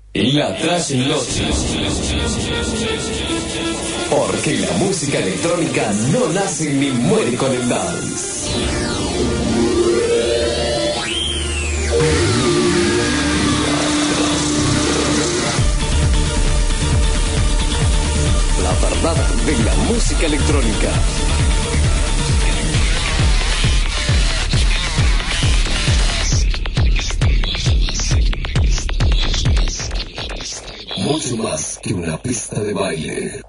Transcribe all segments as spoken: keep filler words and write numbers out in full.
La trasnoche. Porque la música electrónica no nace ni muere con el dance. La verdad de la música electrónica. Mucho más que una pista de baile.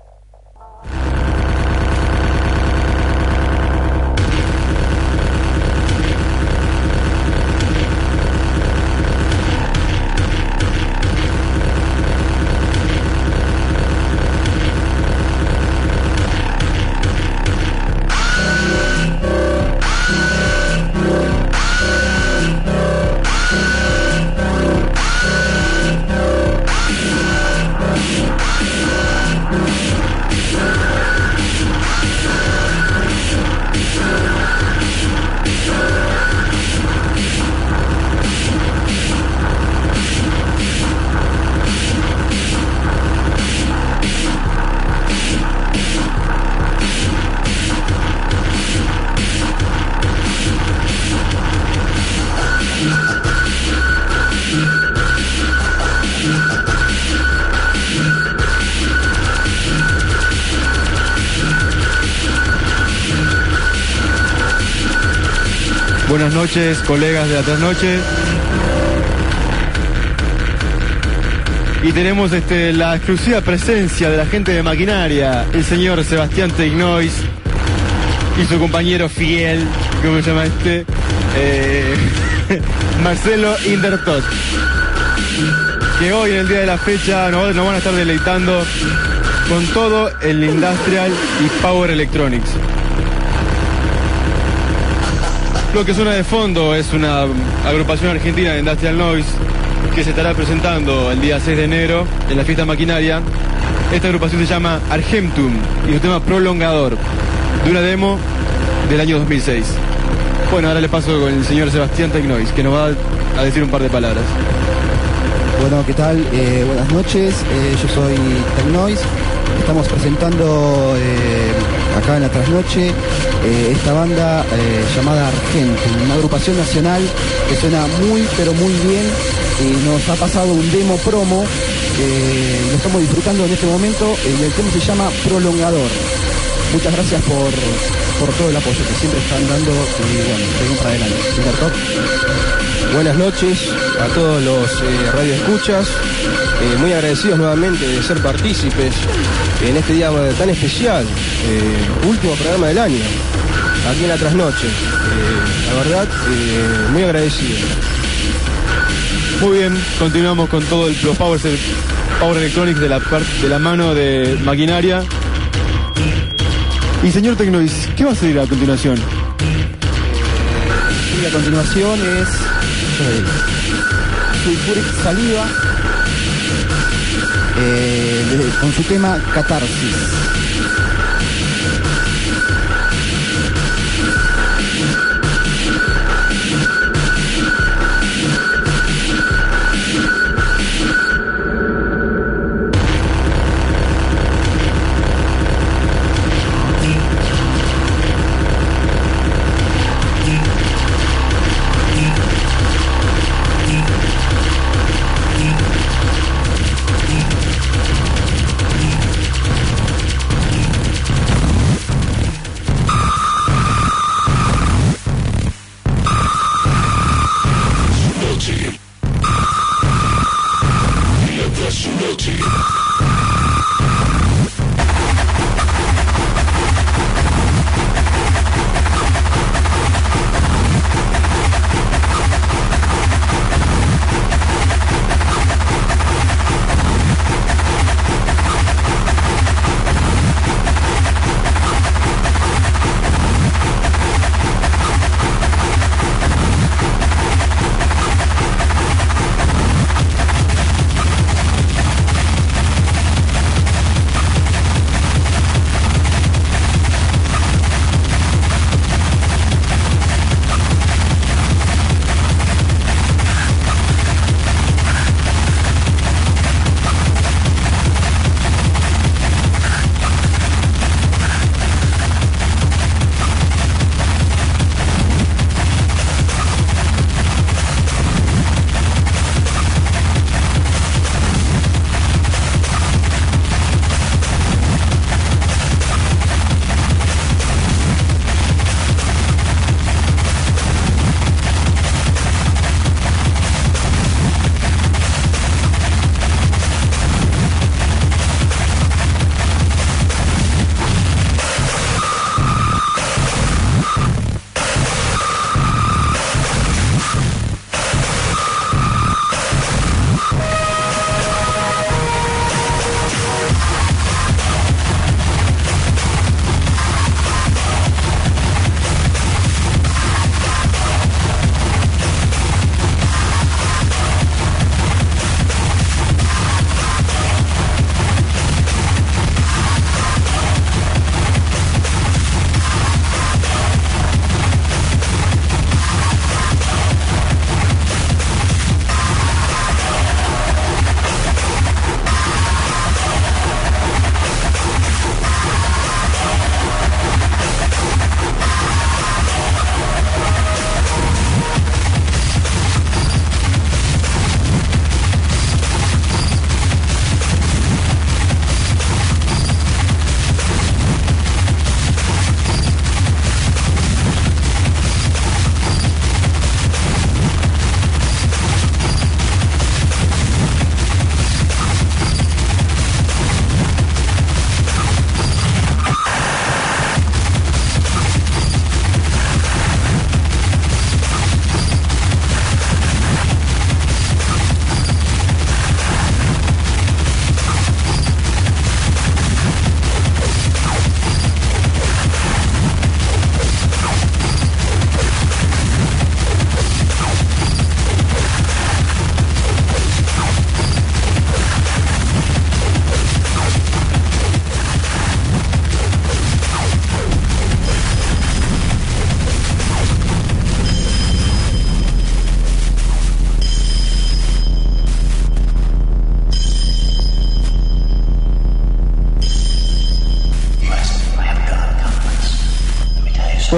Buenas noches, colegas de la trasnoche. Y tenemos este, la exclusiva presencia de la gente de Maquinaria, el señor Sebastián Tecnois y su compañero fiel, ¿cómo se llama este? Eh, Marcelo Indertot, que hoy en el día de la fecha nos, nos van a estar deleitando con todo el Industrial y Power Electronics. Lo que suena de fondo es una agrupación argentina de Industrial Noise que se estará presentando el día seis de enero en la fiesta Maquinaria. Esta agrupación se llama Argentum y su tema Prolongador, de una demo del año dos mil seis. Bueno, ahora le paso con el señor Sebastián Tecnois, que nos va a decir un par de palabras. Bueno, ¿qué tal? Eh, buenas noches, eh, yo soy Tecnois. Estamos presentando eh, acá en la trasnoche eh, esta banda eh, llamada Argentum, una agrupación nacional que suena muy pero muy bien y nos ha pasado un demo promo, eh, lo estamos disfrutando en este momento eh, y el tema se llama Prolongador. Muchas gracias por, por todo el apoyo que siempre están dando y bueno, seguimos para adelante. ¿Cierto? Buenas noches a todos los eh, radioescuchas, eh, muy agradecidos nuevamente de ser partícipes en este día tan especial, eh, último programa del año, aquí en la trasnoche. Eh, la verdad, eh, muy agradecido. Muy bien, continuamos con todo el, los Power, Power Electronics de la, de la mano de Maquinaria. Y señor Tecnois, ¿qué va a salir a continuación? Y a continuación es Sulfuric Saliva eh, de, con su tema Catarsis.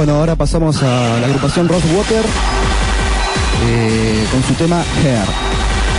bueno, ahora pasamos a la agrupación Rosewater eh, con su tema Hair.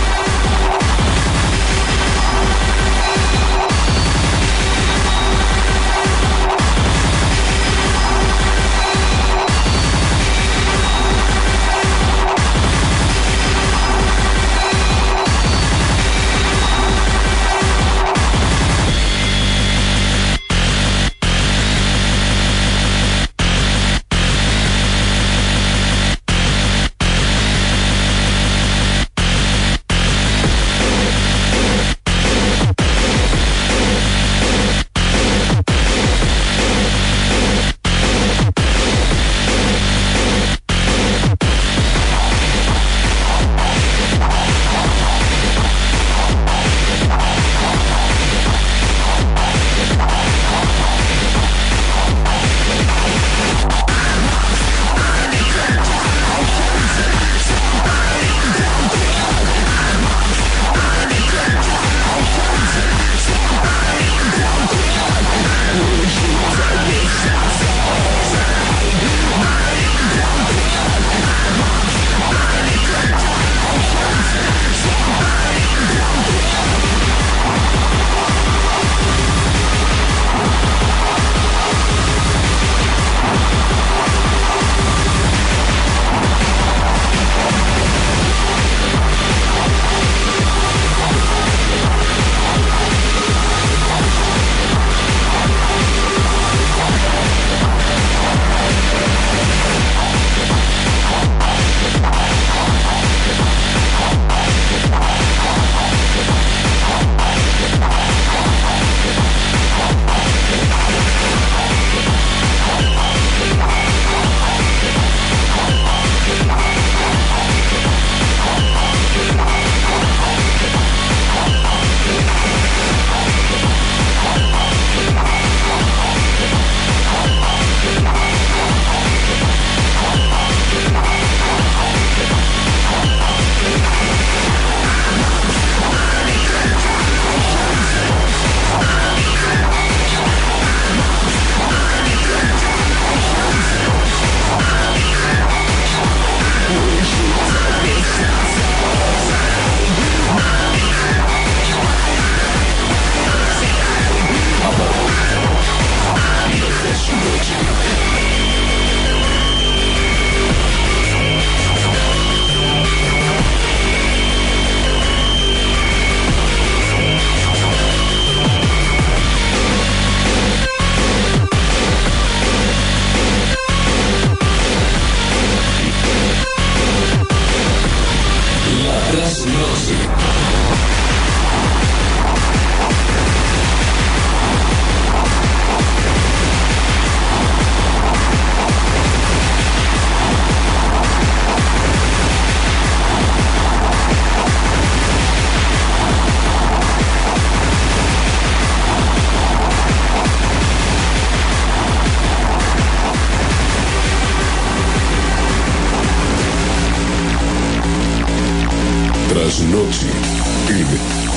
Trasnoche M.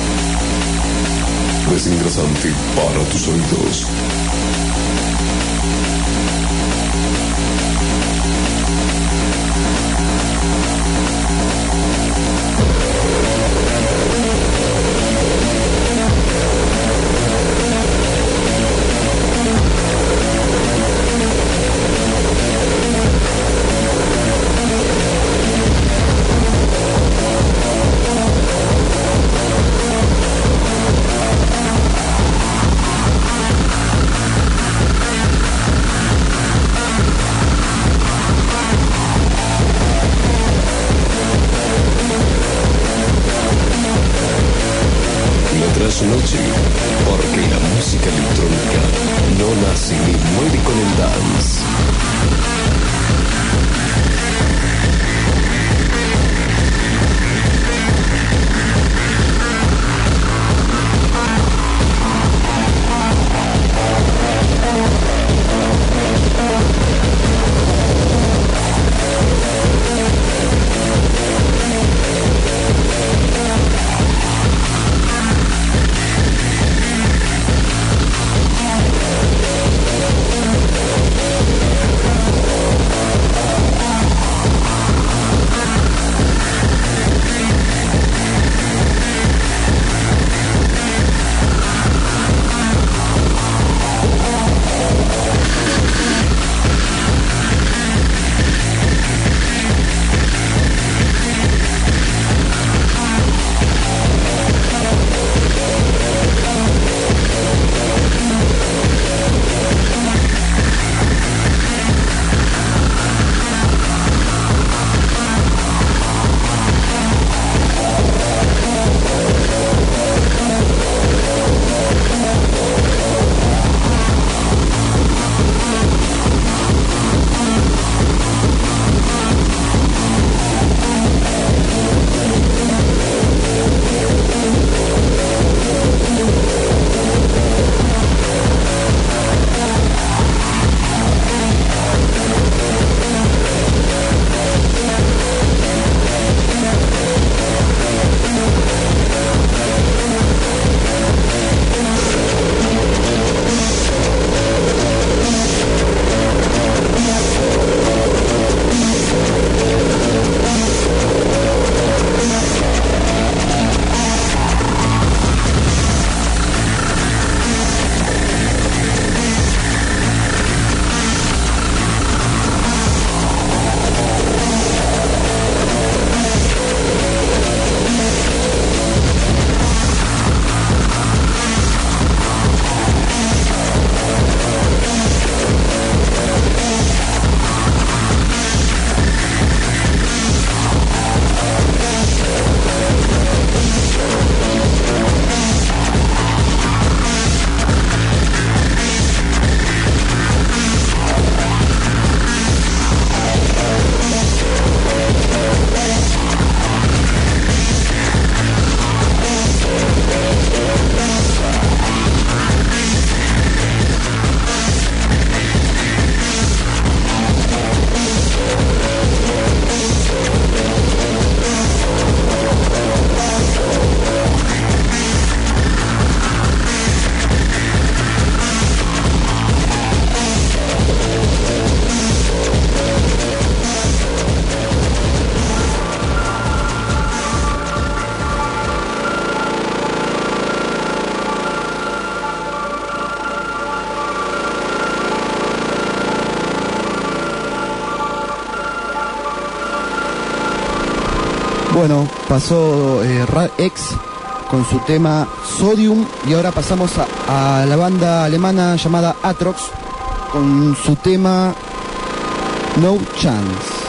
Desinteresante para tus oídos. Trasnoche, porque la música electrónica no nace ni muere con el dance. Bueno, pasó eh, Rad X con su tema Sodium y ahora pasamos a, a la banda alemana llamada Atrox con su tema No Chance.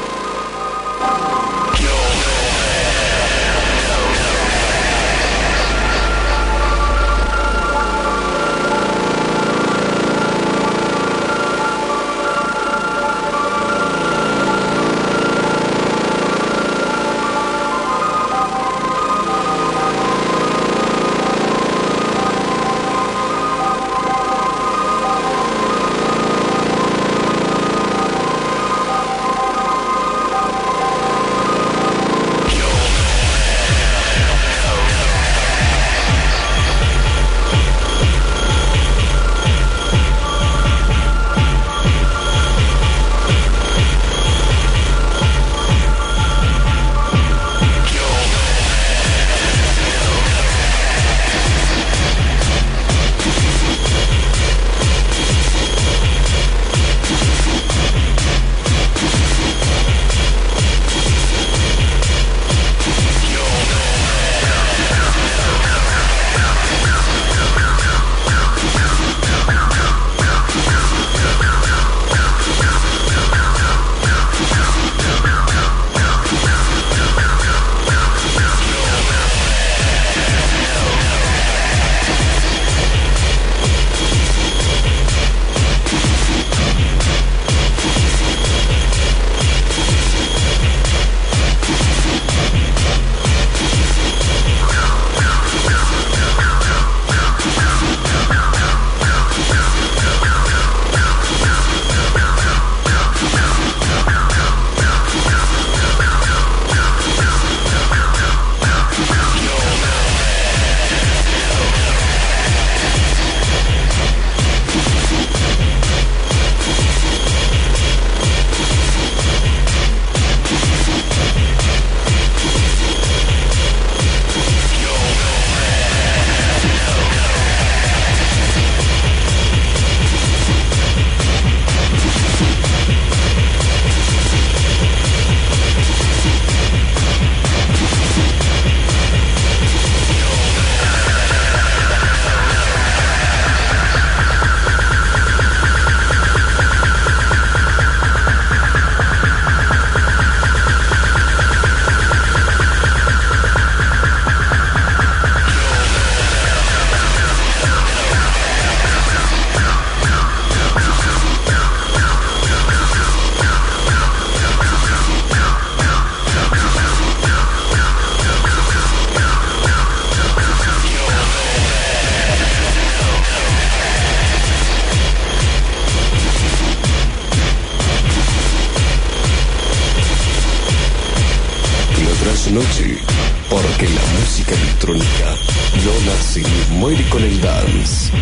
Noche, porque la música electrónica no nace ni muere con el dance.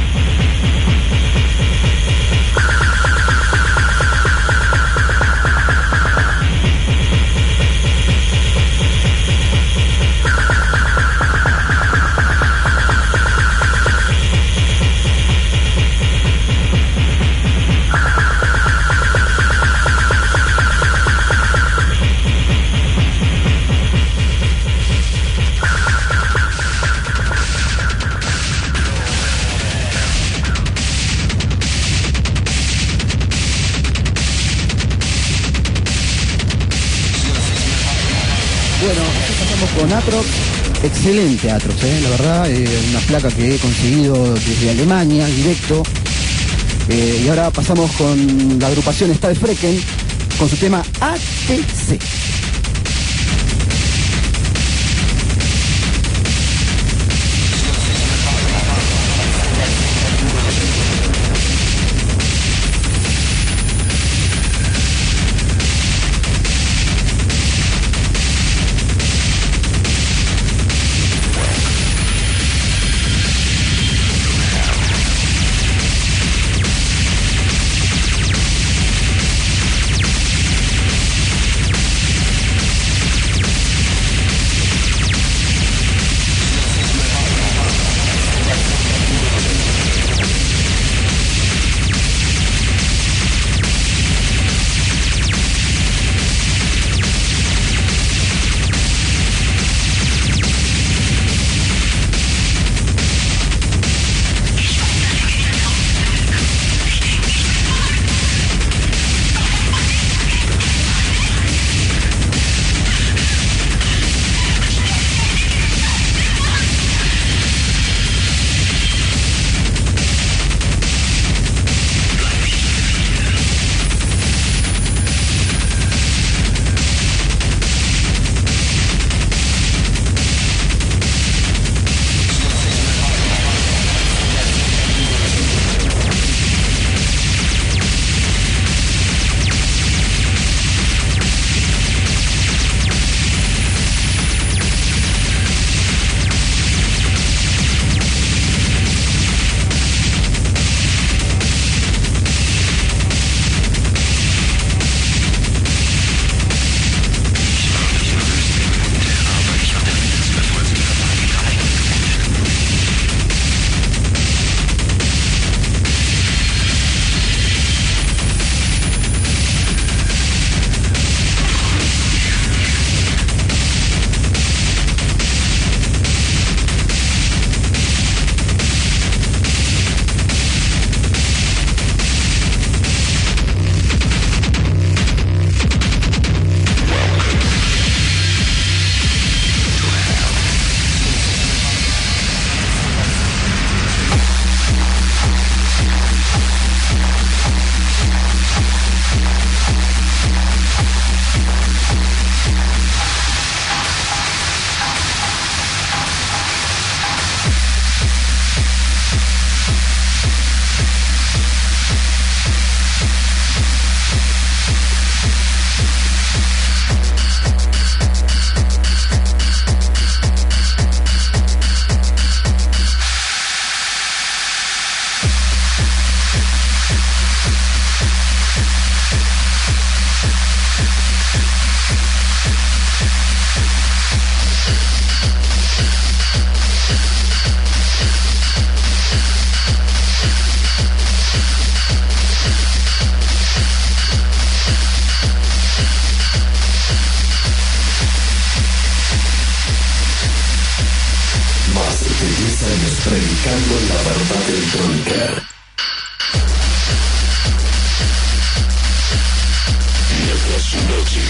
Bueno, aquí pasamos con Atrox, excelente Atrox, ¿eh? La verdad, eh, una placa que he conseguido desde Alemania, directo. Eh, y ahora pasamos con la agrupación Stahlfrecken, con su tema A T C. Predicando la verdad electrónica. Mientras su noche.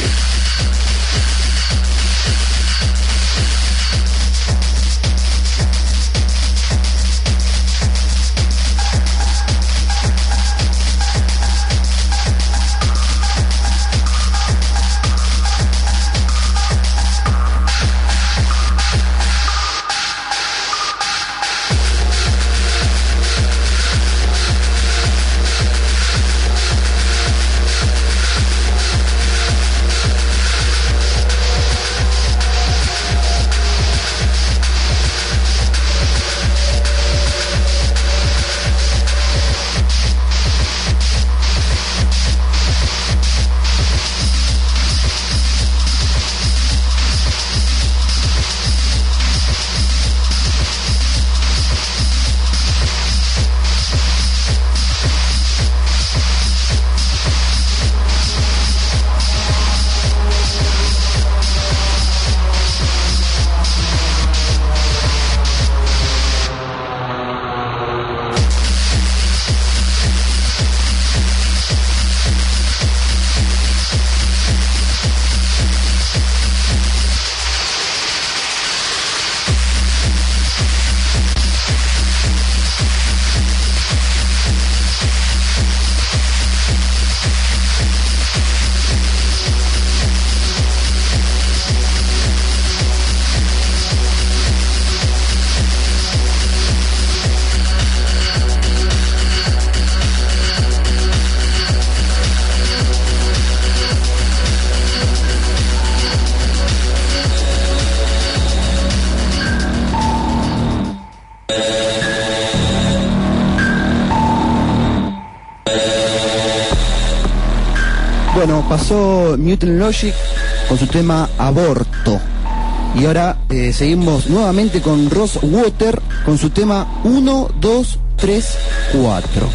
Bueno, pasó Mutant Logic con su tema Aborto. Y ahora eh, seguimos nuevamente con Ross Water con su tema uno, dos, tres, cuatro.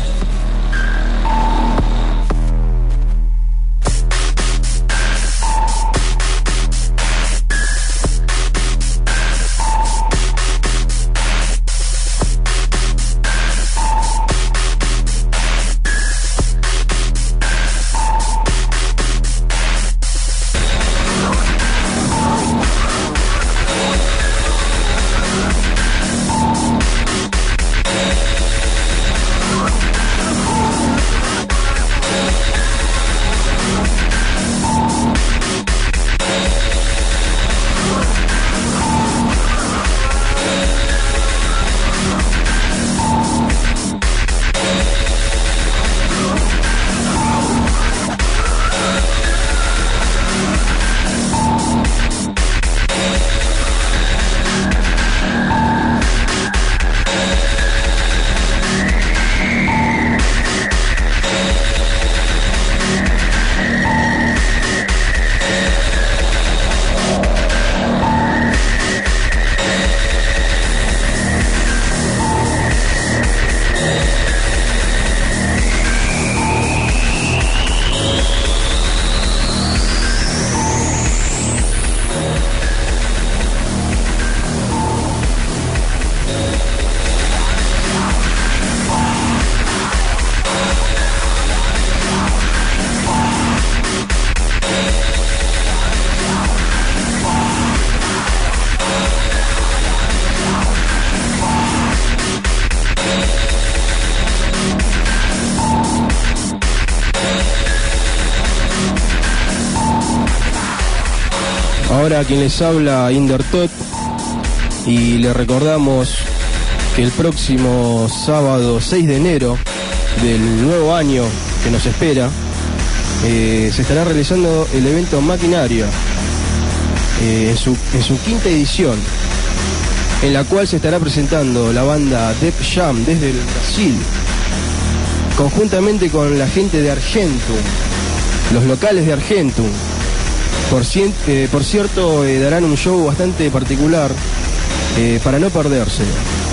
Ahora quien les habla, Indertot, y le recordamos que el próximo sábado seis de enero del nuevo año que nos espera, eh, se estará realizando el evento Maquinaria eh, en, su, en su quinta edición, en la cual se estará presentando la banda Def Jam desde el Brasil, conjuntamente con la gente de Argentum, los locales de Argentum. Por, cien, eh, por cierto, eh, darán un show bastante particular eh, para no perderse.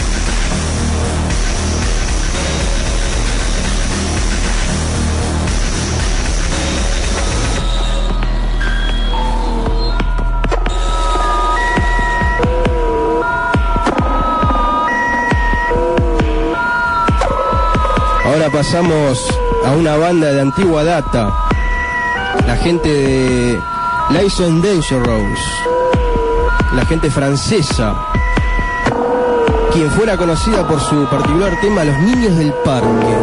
Ahora pasamos a una banda de antigua data, la gente de Liaison Dangerous, la gente francesa, quien fuera conocida por su particular tema Los Niños del Parque.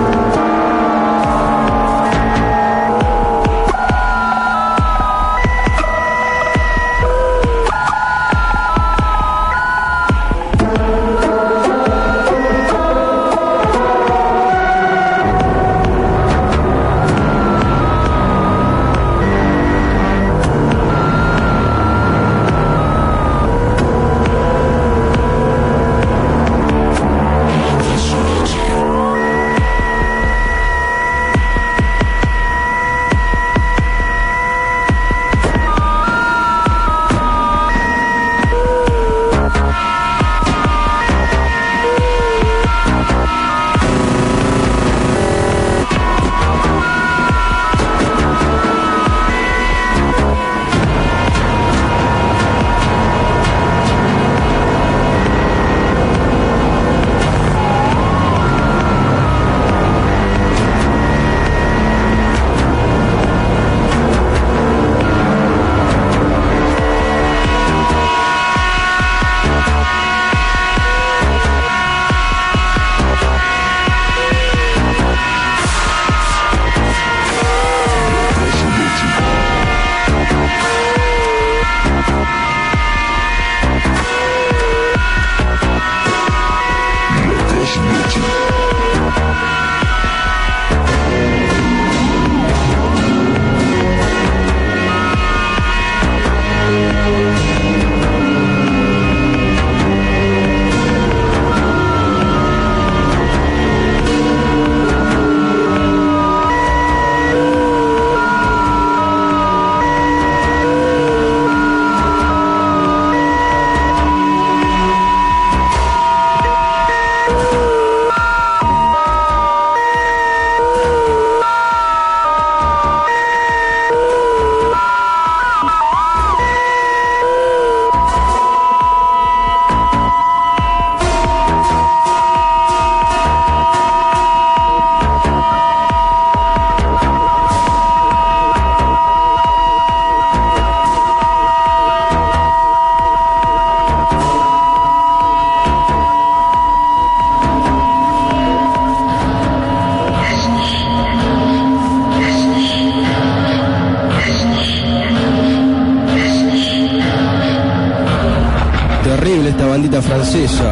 Esta bandita francesa,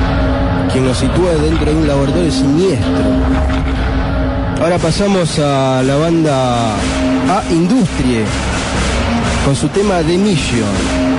quien nos sitúa dentro de un laboratorio siniestro. Ahora pasamos a la banda A Industrie con su tema The Mission.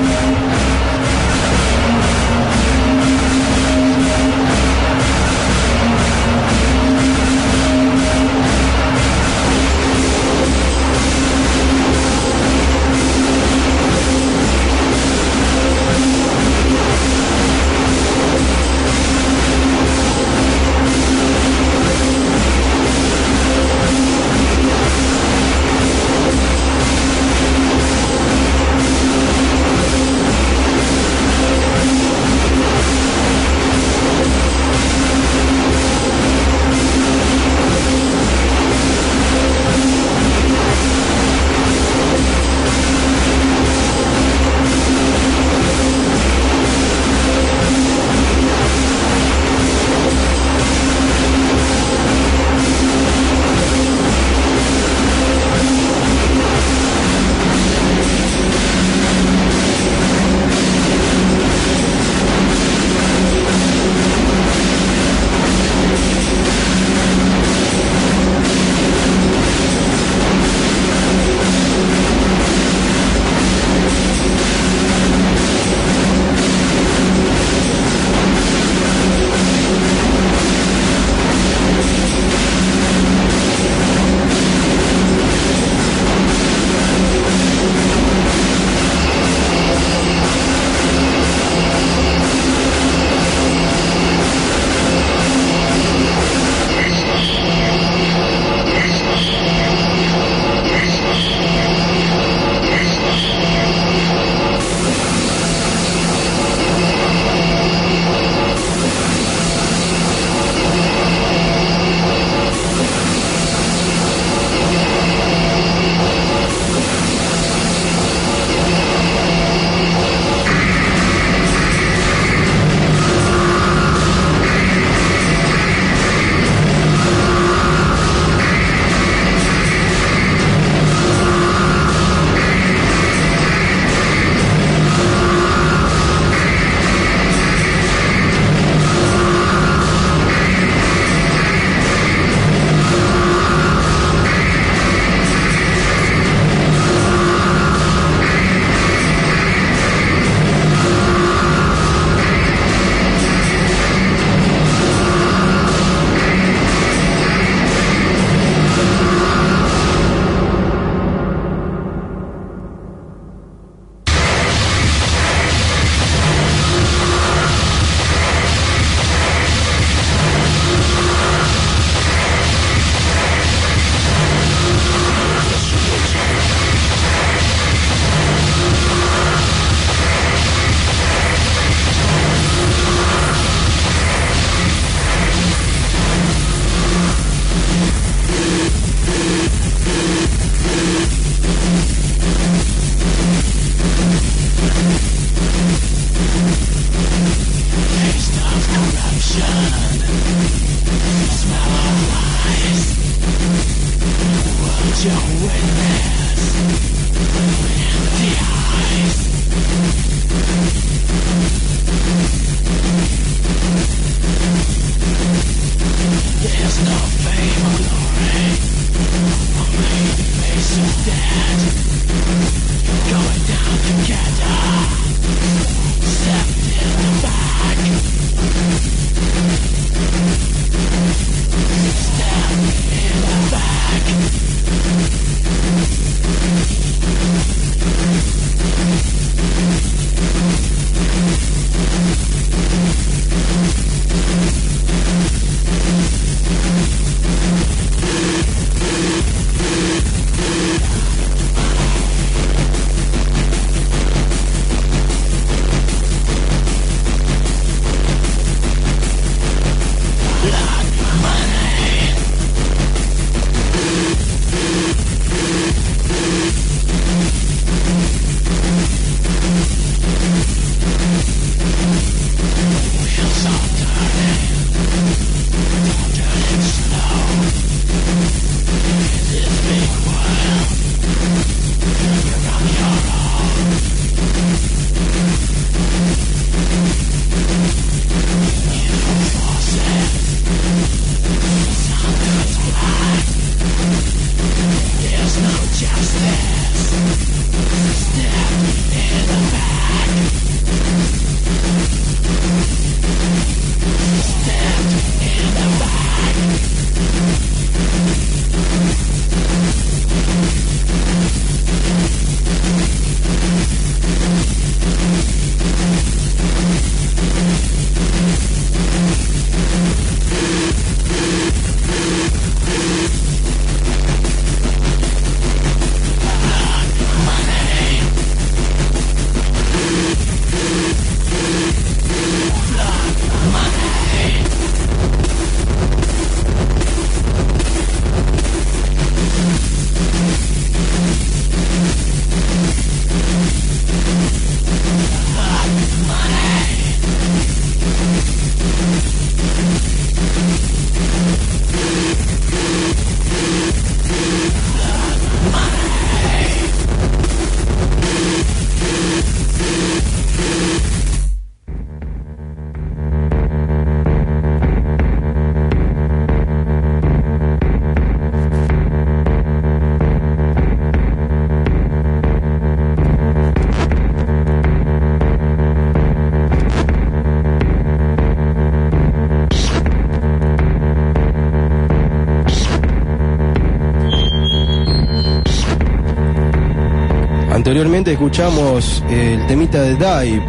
Anteriormente escuchamos el temita de Dive,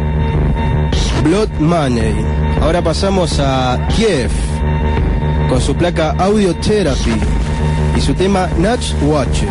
Blood Money. Ahora pasamos a Kiev con su placa Audio Therapy y su tema Natch Watch.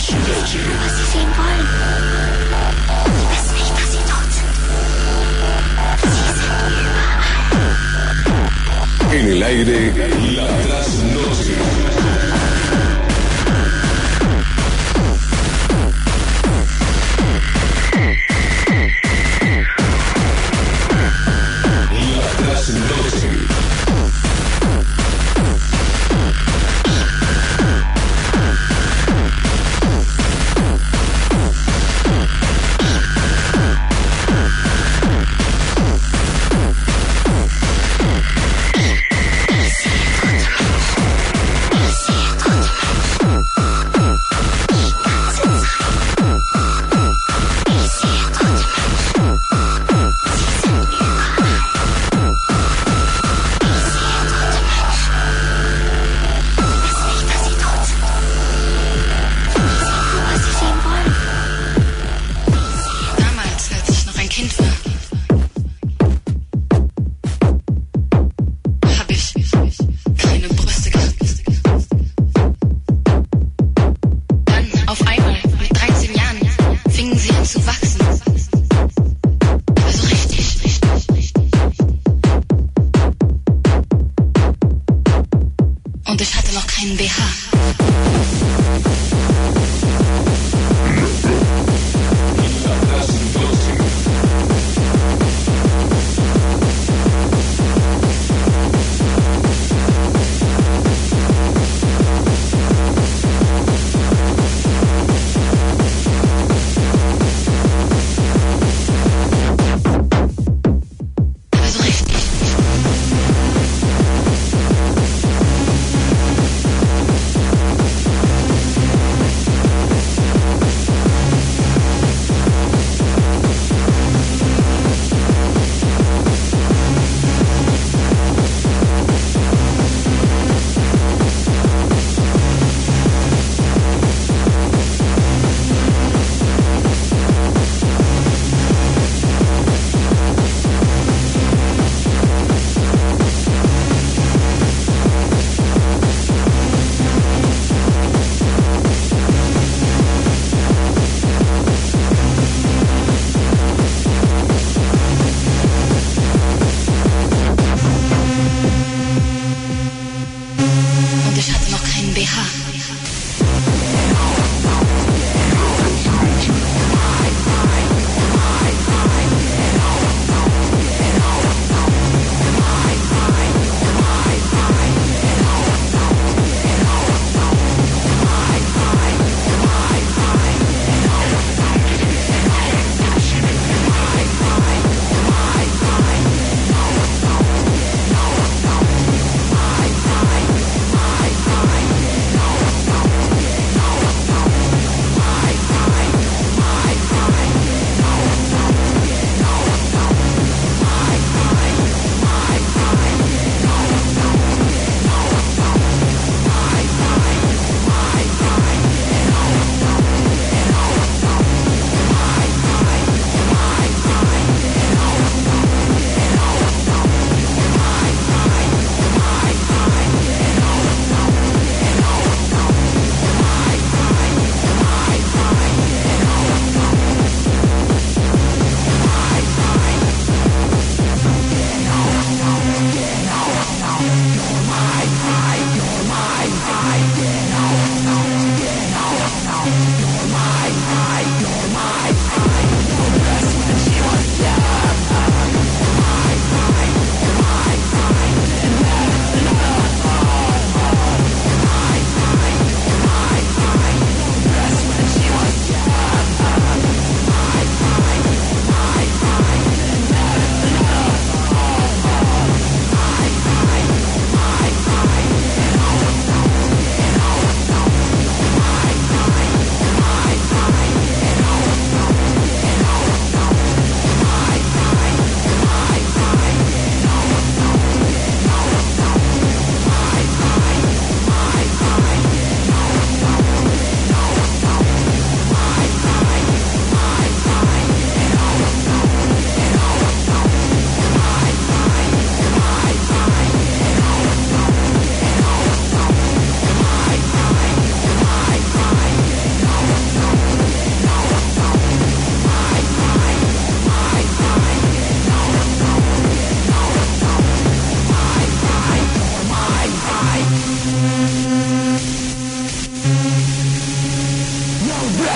En el aire, la trasnoche. La trasnoche.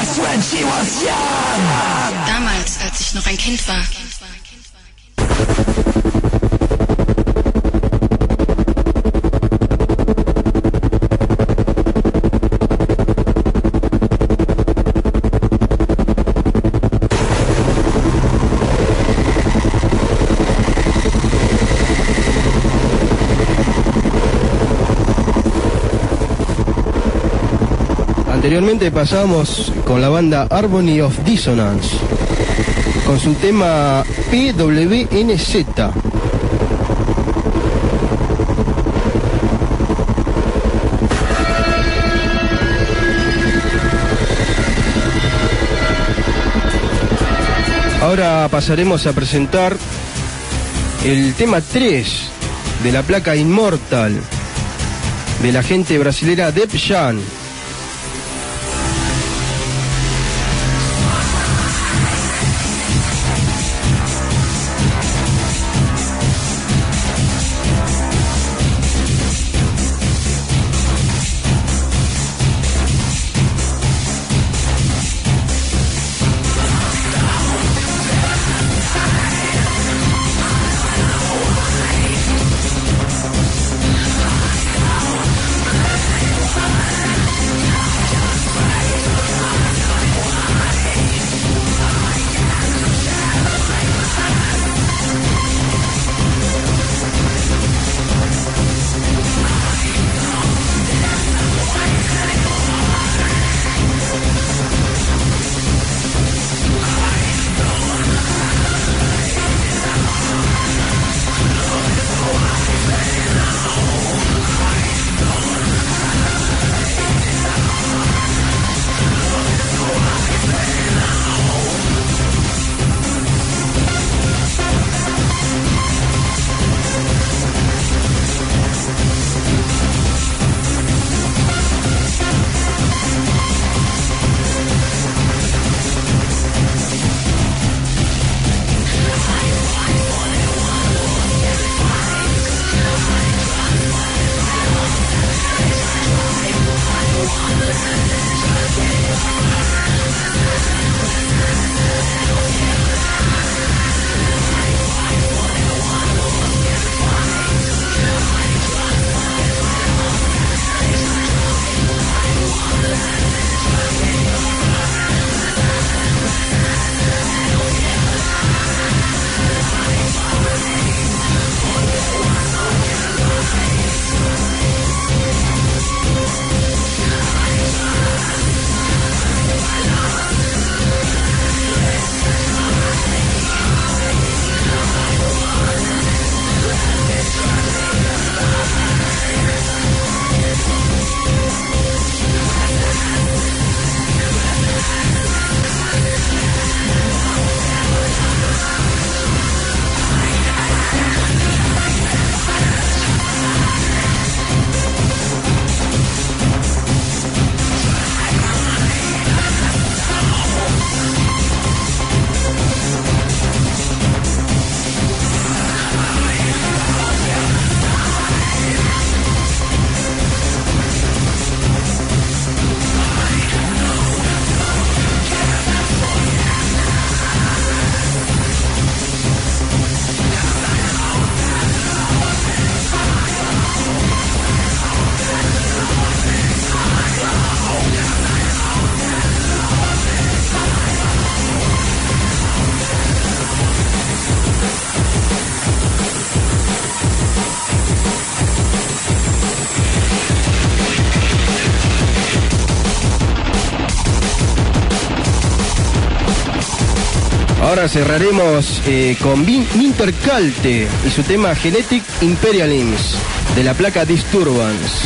Damals, als ich noch ein Kind war. Anteriormente pasamos con la banda Harmony of Dissonance, con su tema P W N Z. Ahora pasaremos a presentar el tema tres de la placa Immortal de la gente brasilera Def Jam. Ahora cerraremos eh, con Winter Calte y su tema Genetic Imperialism de la placa Disturbance.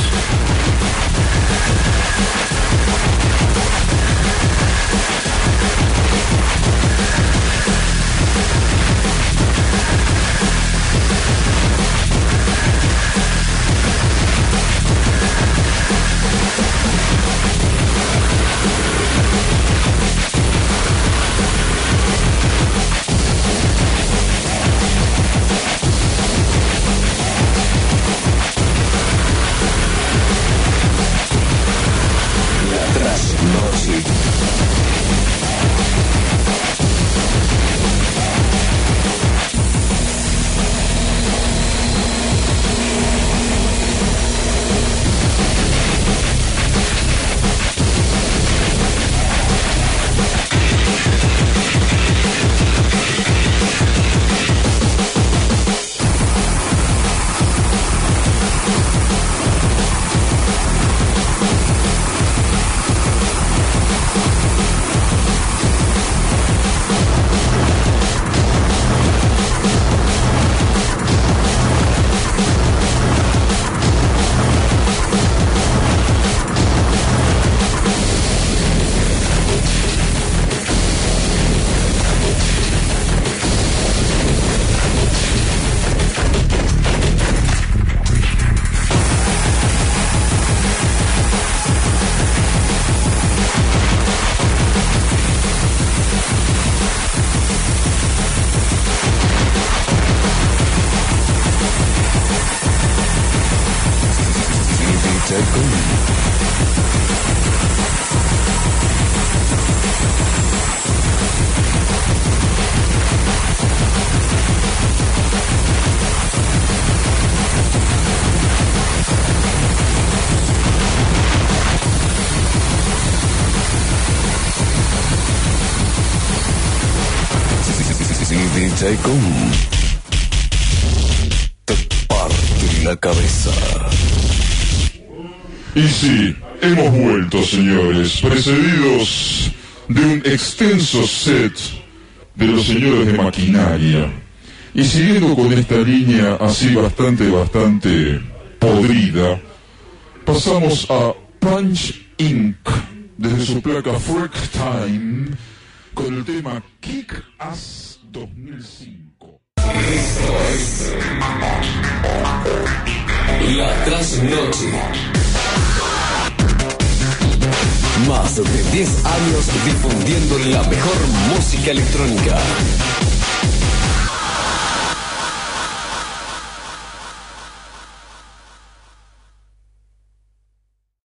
Techum te parte la cabeza. Y sí, hemos vuelto, señores, precedidos de un extenso set de los señores de Maquinaria. Y siguiendo con esta línea así bastante, bastante podrida, pasamos a Punch incorporated desde su placa Freak Time con el tema Kick Ass dos mil cinco. Esto es La Trasnoche. Más de diez años difundiendo la mejor música electrónica.